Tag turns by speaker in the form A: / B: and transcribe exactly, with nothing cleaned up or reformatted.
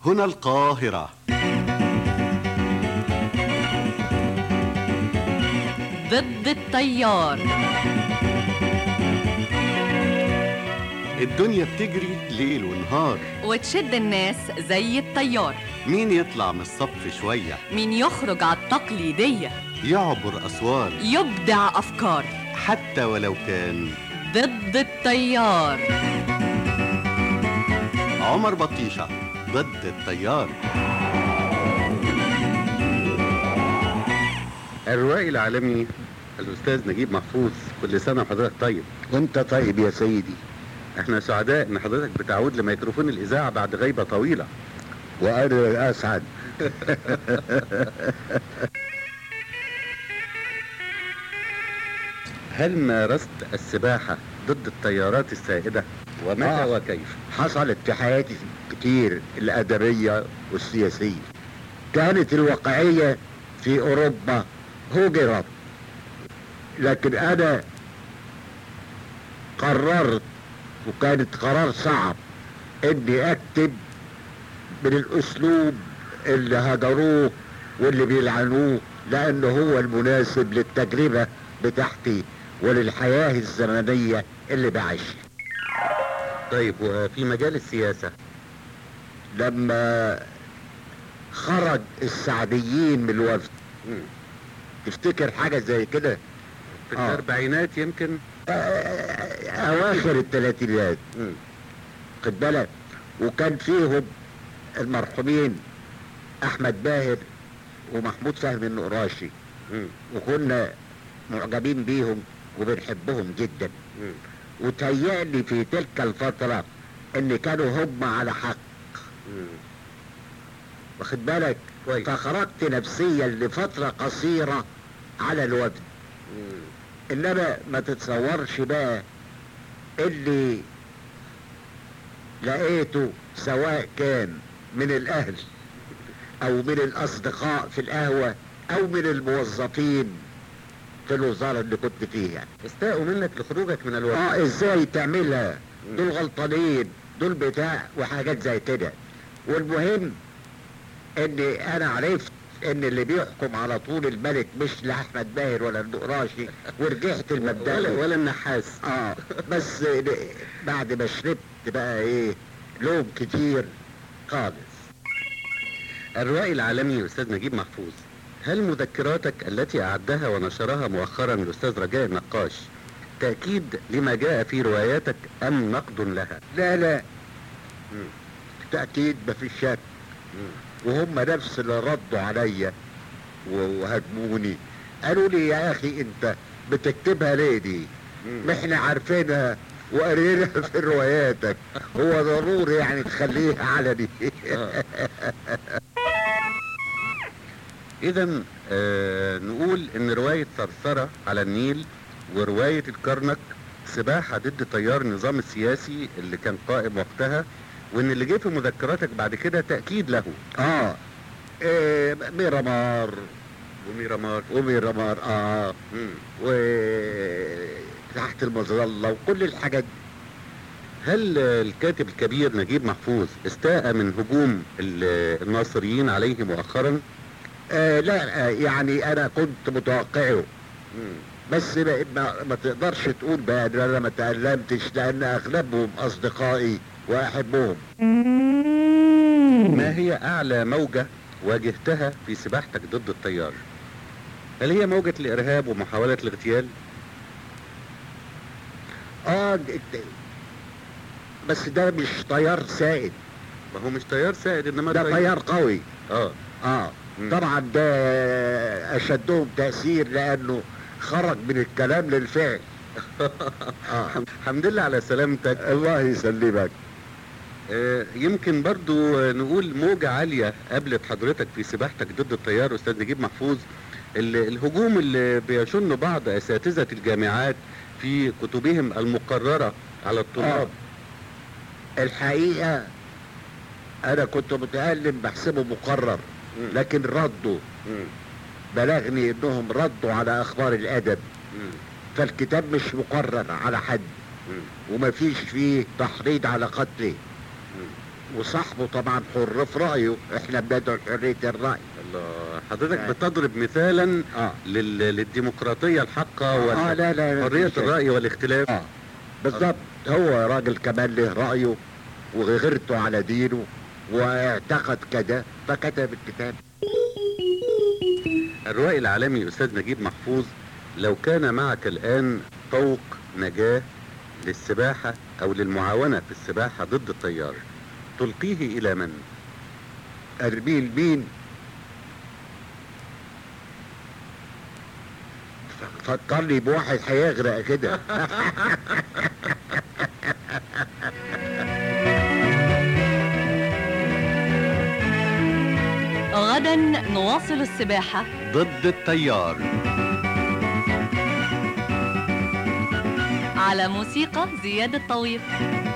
A: هنا القاهرة.
B: ضد التيار.
A: الدنيا بتجري ليل ونهار
B: وتشد الناس زي التيار.
A: مين يطلع من الصف شوية،
B: مين يخرج على التقليدية،
A: يعبر أسوار،
B: يبدع أفكار،
A: حتى ولو كان
B: ضد التيار.
A: عمر بطيشة ضد التيار. الروائي العالمي الأستاذ نجيب محفوظ، كل سنة وحضرتك طيب.
C: وانت طيب يا سيدي.
A: احنا سعداء ان حضرتك بتعود لميكروفون الإذاعة بعد غيبة طويلة.
C: وأنا أسعد.
A: هل مارست السباحة ضد التيارات السائدة؟ ومتى
C: آه.
A: وكيف؟
C: حصلت في حياتي كتير، الأدبية والسياسية. كانت الواقعية في أوروبا هجرت، لكن أنا قررت، وكانت قرار صعب، إني أكتب من الأسلوب اللي هجروه واللي بيلعنوه، لأنه هو المناسب للتجربة بتاعتي وللحياة الزمنية اللي بعيشها.
A: طيب، وفي مجال السياسة؟
C: لما خرج السعديين من الوفد،
A: مم.
C: تفتكر حاجة زي كده؟
A: في
C: آه.
A: الأربعينات يمكن؟
C: آه، أواخر الثلاثينات،
A: مم.
C: خد بالك. وكان فيهم المرحومين أحمد باهر ومحمود فهمي النقراشي،
A: مم.
C: وكنا معجبين بيهم وبنحبهم جدا.
A: مم.
C: وتهيألي في تلك الفترة ان كانوا هم على حق،
A: مم.
C: واخد بالك.
A: كويس.
C: فخرجت نفسيا لفترة قصيرة على الوفد.
A: مم.
C: انما ما تتصورش بقى اللي لقيته، سواء كان من الاهل او من الاصدقاء في القهوة او من الموظفين في الوزارة اللي كنت فيها.
A: استاءوا منك لخروجك من الوقت.
C: اه، ازاي تعملها؟
A: مم.
C: دول غلطانين، دول بتاع وحاجات زي كده. والمهم ان انا عرفت ان اللي بيحكم على طول الملك مش لا احمد باهر ولا النقراشي، ورجعت
A: ولا,
C: المبدأ
A: ولا النحاس.
C: اه بس بعد ما شربت بقى ايه لوم كتير خالص.
A: الروائي العالمي أستاذ نجيب محفوظ، هل مذكراتك التي أعدها ونشرها مؤخرا الأستاذ رجاء النقاش تأكيد لما جاء في رواياتك أم نقد لها؟
C: لا لا،
A: مم.
C: تأكيد مفيش شك.
A: مم.
C: وهم نفس اللي ردوا عليا وهاجموني، قالوا لي يا اخي انت بتكتبها ليه دي؟
A: مم.
C: ما احنا عارفينها وقريناها في رواياتك، هو ضروري يعني تخليها علني؟
A: آه. إذا آه نقول إن رواية ثرثرة على النيل ورواية الكرنك سباحة ضد تيار النظام السياسي اللي كان قائم وقتها، وإن اللي جه في مذكراتك بعد كده تأكيد له.
C: اه إيه، ميرامار
A: وميرامار.
C: وميرامار اه
A: مم.
C: وتحت المظلة وكل الحاجات دي.
A: هل الكاتب الكبير نجيب محفوظ استاء من هجوم ال- الناصريين عليه مؤخرا؟
C: آه لا، آه يعني انا كنت متوقعه،
A: مم.
C: بس ما, ما, ما تقدرش تقول بقى ان انا ما تألمتش، لان اغلبهم اصدقائي واحبهم.
A: ما هي اعلى موجة واجهتها في سباحتك ضد التيار؟ هل هي موجة الارهاب ومحاولة الاغتيال؟
C: اه د- د- بس ده مش طيار سائد،
A: ما هو مش تيار سائد انما
C: ده طيار قوي.
A: اه.
C: اه
A: مم.
C: طبعا ده اشدهم تأثير لانه خرج من الكلام للفعل. آه.
A: الحمد لله على سلامتك.
C: الله يسلمك.
A: آه، يمكن برضو آه، نقول موجة عالية قابلت حضرتك في سباحتك ضد التيار أستاذ نجيب محفوظ، ال- الهجوم اللي بيشن بعض أساتذة الجامعات في كتبهم المقررة على الطلاب.
C: الحقيقة انا كنت متألم بحسبه مقرر،
A: مم.
C: لكن ردوا،
A: مم.
C: بلغني انهم ردوا على اخبار الادب،
A: مم.
C: فالكتاب مش مقرر على حد
A: مم.
C: ومفيش فيه تحريض على قتله،
A: مم.
C: وصاحبه طبعا حر في رايه، احنا بندعو حريه الراي.
A: الله، حضرتك
C: يعني.
A: بتضرب مثالا
C: اه
A: لل... للديمقراطية الحقة
C: اه لا لا لا
A: وحرية
C: مفيش شيء.
A: الرأي والاختلاف.
C: اه بالظبط. هو راجل كمان له رايه وغيرته على دينه واعتقد كده فكتب الكتاب.
A: الروائي العالمي أستاذ نجيب محفوظ، لو كان معك الآن طوق نجاة للسباحة أو للمعاونة في السباحة ضد التيار، تلقيه إلى من؟
C: ارميه لمين؟ ف- فكرني بواحد هيغرق كده.
B: غدا نواصل السباحة
A: ضد التيار
B: على موسيقى زياد الطويل.